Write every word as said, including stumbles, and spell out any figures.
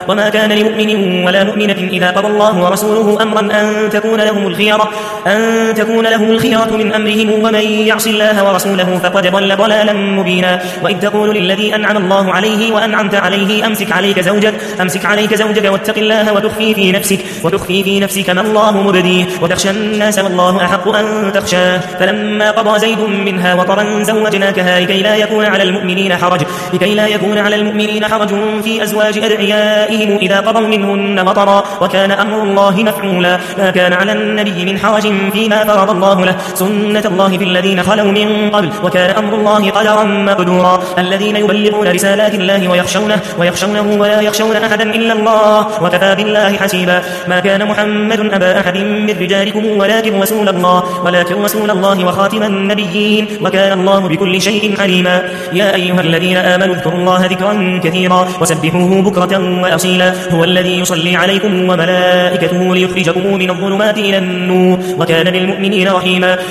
وما كان لمؤمن ولا مؤمنة إذا قضى الله ورسوله أمرا أن تكون لهم الخيرة أن تكون لهم الخيرة من أمرهم ومن يعص الله ورسوله فقد ضل ضلالا مبينا وإذ تقول للذي أنعم الله عليه وأنعمت عليه أمسك عليك زوجك أمسك عليك زوجك واتق الله وتخفي في نفسك وتخفي في نفسك ما الله مبديه وتخشى الناس والله أحق أن تخشاه فلما قضى زيد منها وطرا زوجناكها لكي لا يكون على المؤمنين حرج لكي لا يكون على المؤمنين حرج في أزواج أدعيائهم إذا قضوا منهن وطرا وكان أمر الله مفعولا ما كان على النبي من حرج فيما فرض الله له سنة الله في الذين خلوا من قبل وكان أمر الله قدرا مقدورا الذين يبلغون رسالات الله ويخشونه ويخشونه ولا يخشون أحدا إلا الله وكفى بالله حسيبا ما كان محمد أبا أحد من رجالكم ولكن رسول الله ولكن رسول الله وخاتم النبيين وكان الله بكل شيء عليما يا أيها الذين آمنوا اذكروا الله ذكرا كثيرا وسبحوه بكرة وأصيلا هو الذي يصلي عليكم وملائكته ليخرجكم من الظلمات إلى النور وكان بالمؤمنين رحيما